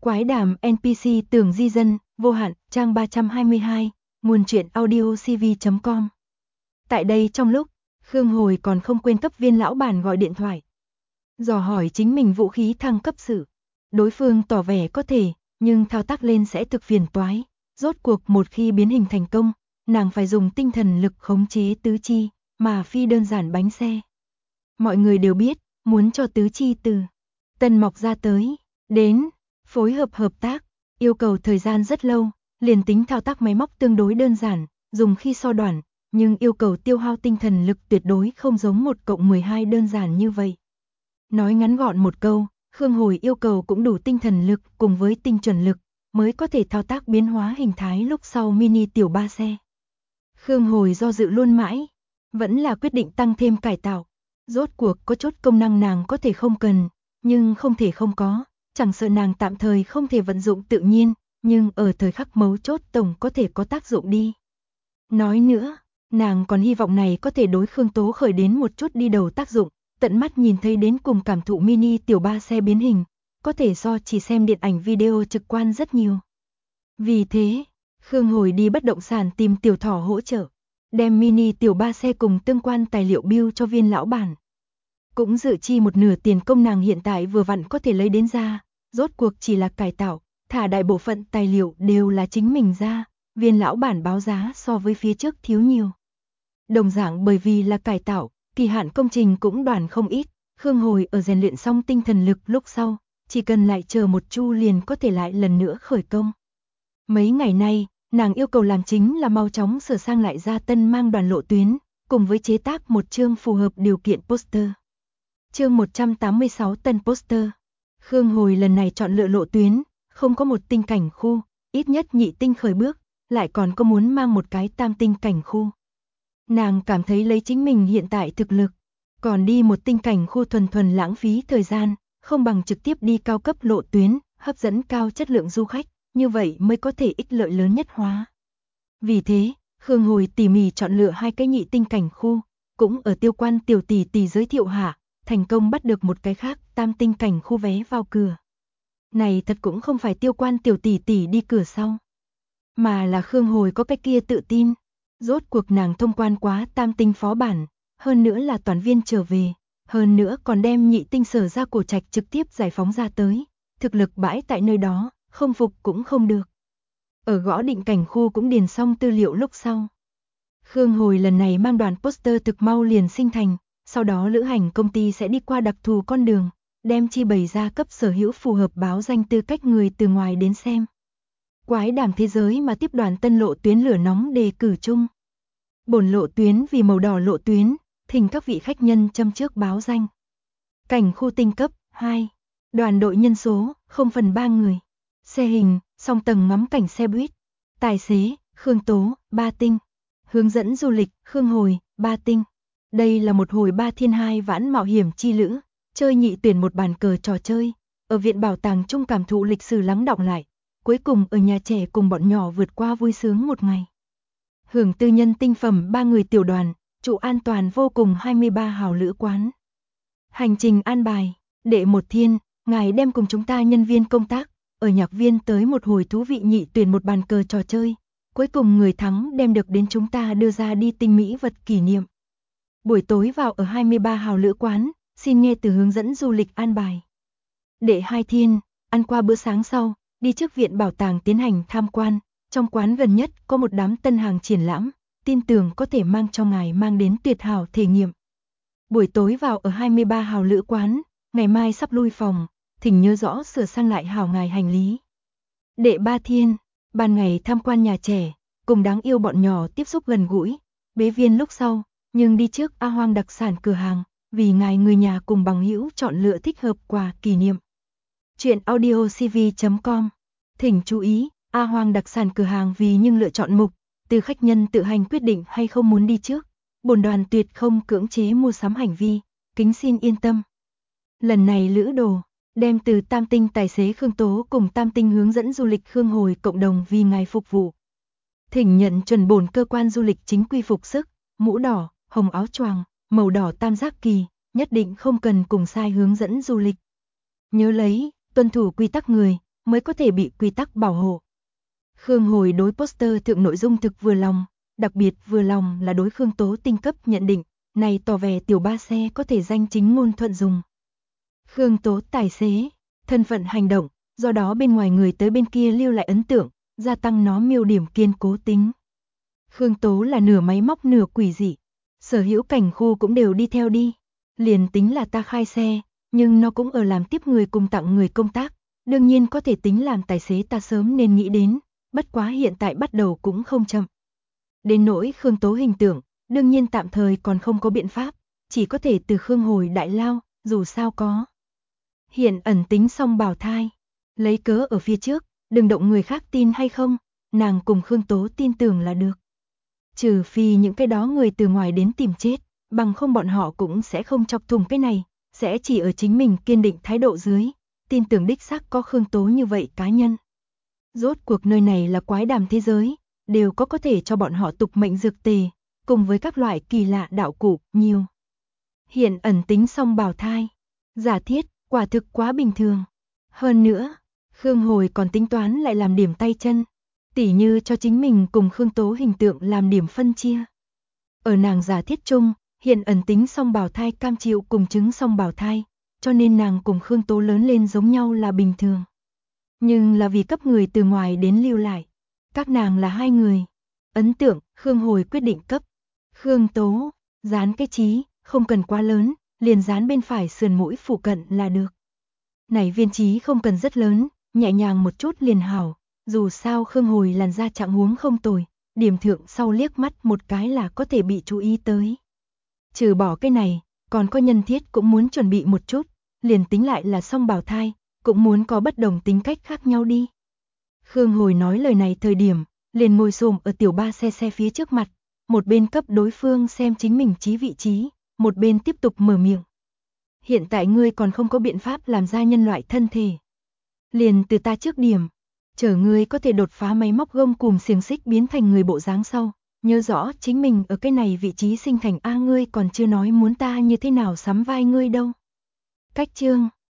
Quái đàm NPC tưởng di dân, vô hạn, trang 322, nguồn truyện audiocv.com. Tại đây trong lúc, Khương Hồi còn không quên cấp viên lão bản gọi điện thoại. Dò hỏi chính mình vũ khí thăng cấp sự. Đối phương tỏ vẻ có thể, nhưng thao tác lên sẽ thực phiền toái. Rốt cuộc một khi biến hình thành công, nàng phải dùng tinh thần lực khống chế tứ chi, mà phi đơn giản bánh xe. Mọi người đều biết, muốn cho tứ chi từ Tân mọc ra tới, đến phối hợp tác, yêu cầu thời gian rất lâu, liền tính thao tác máy móc tương đối đơn giản, dùng khi so đoản, nhưng yêu cầu tiêu hao tinh thần lực tuyệt đối không giống 1+12 đơn giản như vậy. Nói ngắn gọn một câu, Khương Hồi yêu cầu cũng đủ tinh thần lực cùng với tinh chuẩn lực, mới có thể thao tác biến hóa hình thái lúc sau mini tiểu ba xe. Khương Hồi do dự luôn mãi, vẫn là quyết định tăng thêm cải tạo. Rốt cuộc có chốt công năng nàng có thể không cần, nhưng không thể không có, chẳng sợ nàng tạm thời không thể vận dụng tự nhiên, nhưng ở thời khắc mấu chốt tổng có thể có tác dụng đi. Nói nữa, nàng còn hy vọng này có thể đối Khương Tố khởi đến một chút đi đầu tác dụng, tận mắt nhìn thấy đến cùng cảm thụ mini tiểu ba xe biến hình, có thể so chỉ xem điện ảnh video trực quan rất nhiều. Vì thế, Khương Hồi đi bất động sản tìm Tiểu Thỏ hỗ trợ, đem mini tiểu ba xe cùng tương quan tài liệu bill cho viên lão bản. Cũng dự chi một nửa tiền công nàng hiện tại vừa vặn có thể lấy đến ra, rốt cuộc chỉ là cải tạo, thả đại bộ phận tài liệu đều là chính mình ra, viên lão bản báo giá so với phía trước thiếu nhiều. Đồng dạng bởi vì là cải tạo, kỳ hạn công trình cũng đoàn không ít, Khương Hồi ở rèn luyện xong tinh thần lực lúc sau, chỉ cần lại chờ một chu liền có thể lại lần nữa khởi công. Mấy ngày nay, nàng yêu cầu làm chính là mau chóng sửa sang lại ra tân mang đoàn lộ tuyến, cùng với chế tác một chương phù hợp điều kiện poster. Chương 186 tân poster. Khương Hồi lần này chọn lựa lộ tuyến, không có một tinh cảnh khu, ít nhất nhị tinh khởi bước, lại còn có muốn mang một cái tam tinh cảnh khu. Nàng cảm thấy lấy chính mình hiện tại thực lực, còn đi một tinh cảnh khu thuần lãng phí thời gian, không bằng trực tiếp đi cao cấp lộ tuyến, hấp dẫn cao chất lượng du khách, như vậy mới có thể ích lợi lớn nhất hóa. Vì thế, Khương Hồi tỉ mỉ chọn lựa 2 cái nhị tinh cảnh khu, cũng ở Tiêu Quan tiểu tỷ tỷ giới thiệu hạ, thành công bắt được một cái khác tam tinh cảnh khu vé vào cửa. Này thật cũng không phải Tiêu Quan tiểu tỷ tỷ đi cửa sau, mà là Khương Hồi có cái kia tự tin. Rốt cuộc nàng thông quan quá tam tinh phó bản, hơn nữa là toàn viên trở về, hơn nữa còn đem nhị tinh Sở Ra Cổ Trạch trực tiếp giải phóng ra tới, thực lực bãi tại nơi đó, không phục cũng không được. Ở gõ định cảnh khu cũng điền xong tư liệu lúc sau. Khương Hồi lần này mang đoàn poster thực mau liền sinh thành, sau đó lữ hành công ty sẽ đi qua đặc thù con đường, đem chi bày ra cấp sở hữu phù hợp báo danh tư cách người từ ngoài đến xem. Quái đàm thế giới mà tiếp đoàn tân lộ tuyến lửa nóng đề cử chung. Bổn lộ tuyến vì màu đỏ lộ tuyến, thỉnh các vị khách nhân châm trước báo danh. Cảnh khu tinh cấp 2, đoàn đội nhân số 0/3 người. Xe hình, song tầng ngắm cảnh xe buýt. Tài xế, Khương Tố, 3 tinh. Hướng dẫn du lịch, Khương Hồi, 3 tinh. Đây là một hồi 3 thiên 2 vãn mạo hiểm chi lữ, chơi nhị tuyển một bàn cờ trò chơi, ở viện bảo tàng chung cảm thụ lịch sử lắng đọng lại, cuối cùng ở nhà trẻ cùng bọn nhỏ vượt qua vui sướng một ngày. Hưởng tư nhân tinh phẩm 3 người tiểu đoàn, trụ an toàn vô cùng 23 hào lữ quán. Hành trình an bài, đệ một thiên, ngài đem cùng chúng ta nhân viên công tác, ở nhạc viên tới một hồi thú vị nhị tuyển một bàn cờ trò chơi, cuối cùng người thắng đem được đến chúng ta đưa ra đi tinh mỹ vật kỷ niệm. Buổi tối vào ở 23 hào lữ quán, xin nghe từ hướng dẫn du lịch an bài. Đệ hai thiên, ăn qua bữa sáng sau, đi trước viện bảo tàng tiến hành tham quan, trong quán gần nhất có một đám tân hàng triển lãm, tin tưởng có thể mang cho ngài mang đến tuyệt hảo thể nghiệm. Buổi tối vào ở 23 hào lữ quán, ngày mai sắp lui phòng, thỉnh nhớ rõ sửa sang lại hảo ngài hành lý. Đệ ba thiên, ban ngày tham quan nhà trẻ, cùng đáng yêu bọn nhỏ tiếp xúc gần gũi, bế viên lúc sau, nhưng đi trước A Hoang đặc sản cửa hàng, vì ngài người nhà cùng bằng hữu chọn lựa thích hợp quà kỷ niệm. Chuyện audiocv.com. Thỉnh chú ý, A Hoang đặc sản cửa hàng vì nhưng lựa chọn mục, từ khách nhân tự hành quyết định hay không muốn đi trước. Bổn đoàn tuyệt không cưỡng chế mua sắm hành vi, kính xin yên tâm. Lần này lữ đồ, đem từ tam tinh tài xế Khương Tố cùng tam tinh hướng dẫn du lịch Khương Hồi cộng đồng vì ngài phục vụ. Thỉnh nhận chuẩn bổn cơ quan du lịch chính quy phục sức, mũ đỏ, hồng áo choàng, màu đỏ tam giác kỳ, nhất định không cần cùng sai hướng dẫn du lịch. Nhớ lấy, tuân thủ quy tắc người, mới có thể bị quy tắc bảo hộ. Khương Hồi đối poster thượng nội dung thực vừa lòng, đặc biệt vừa lòng là đối Khương Tố Tinh cấp nhận định, này tỏ vẻ tiểu ba xe có thể danh chính ngôn thuận dùng. Khương Tố tài xế, thân phận hành động, do đó bên ngoài người tới bên kia lưu lại ấn tượng, gia tăng nó miêu điểm kiên cố tính. Khương Tố là nửa máy móc nửa quỷ dị, sở hữu cảnh khu cũng đều đi theo đi. Liền tính là ta khai xe, nhưng nó cũng ở làm tiếp người cùng tặng người công tác, đương nhiên có thể tính làm tài xế ta sớm nên nghĩ đến, bất quá hiện tại bắt đầu cũng không chậm. Đến nỗi Khương Tố hình tượng, đương nhiên tạm thời còn không có biện pháp, chỉ có thể từ Khương Hồi đại lao, dù sao có. Hiện ẩn tính song bào thai, lấy cớ ở phía trước, đừng động người khác tin hay không, nàng cùng Khương Tố tin tưởng là được. Trừ phi những cái đó người từ ngoài đến tìm chết, bằng không bọn họ cũng sẽ không chọc thủng cái này, sẽ chỉ ở chính mình kiên định thái độ dưới, tin tưởng đích xác có Khương Tố như vậy cá nhân. Rốt cuộc nơi này là quái đàm thế giới, đều có thể cho bọn họ tục mệnh dược tề, cùng với các loại kỳ lạ đạo cụ, nhiều. Hiện ẩn tính song bào thai, giả thiết, quả thực quá bình thường. Hơn nữa, Khương Hồi còn tính toán lại làm điểm tay chân, tỉ như cho chính mình cùng Khương Tố hình tượng làm điểm phân chia. Ở nàng giả thiết chung, hiện ẩn tính song bào thai cam chịu cùng chứng song bào thai, cho nên nàng cùng Khương Tố lớn lên giống nhau là bình thường. Nhưng là vì cấp người từ ngoài đến lưu lại, các nàng là hai người. Ấn tượng, Khương Hồi quyết định cấp. Khương Tố, dán cái chí, không cần quá lớn, liền dán bên phải sườn mũi phụ cận là được. Này viên chí không cần rất lớn, nhẹ nhàng một chút liền hảo, dù sao Khương Hồi làn da trạng huống không tồi, điểm thượng sau liếc mắt một cái là có thể bị chú ý tới. Trừ bỏ cái này, còn có nhân thiết cũng muốn chuẩn bị một chút, liền tính lại là song bào thai, cũng muốn có bất đồng tính cách khác nhau đi. Khương Hồi nói lời này thời điểm, liền ngồi xổm ở tiểu ba xe phía trước mặt, một bên cấp đối phương xem chính mình chí vị trí, một bên tiếp tục mở miệng. Hiện tại ngươi còn không có biện pháp làm ra nhân loại thân thể. Liền từ ta trước điểm, chờ ngươi có thể đột phá máy móc gông cùm xiềng xích biến thành người bộ dáng sau, nhớ rõ chính mình ở cái này vị trí sinh thành A, ngươi còn chưa nói muốn ta như thế nào sắm vai ngươi đâu. Cách chương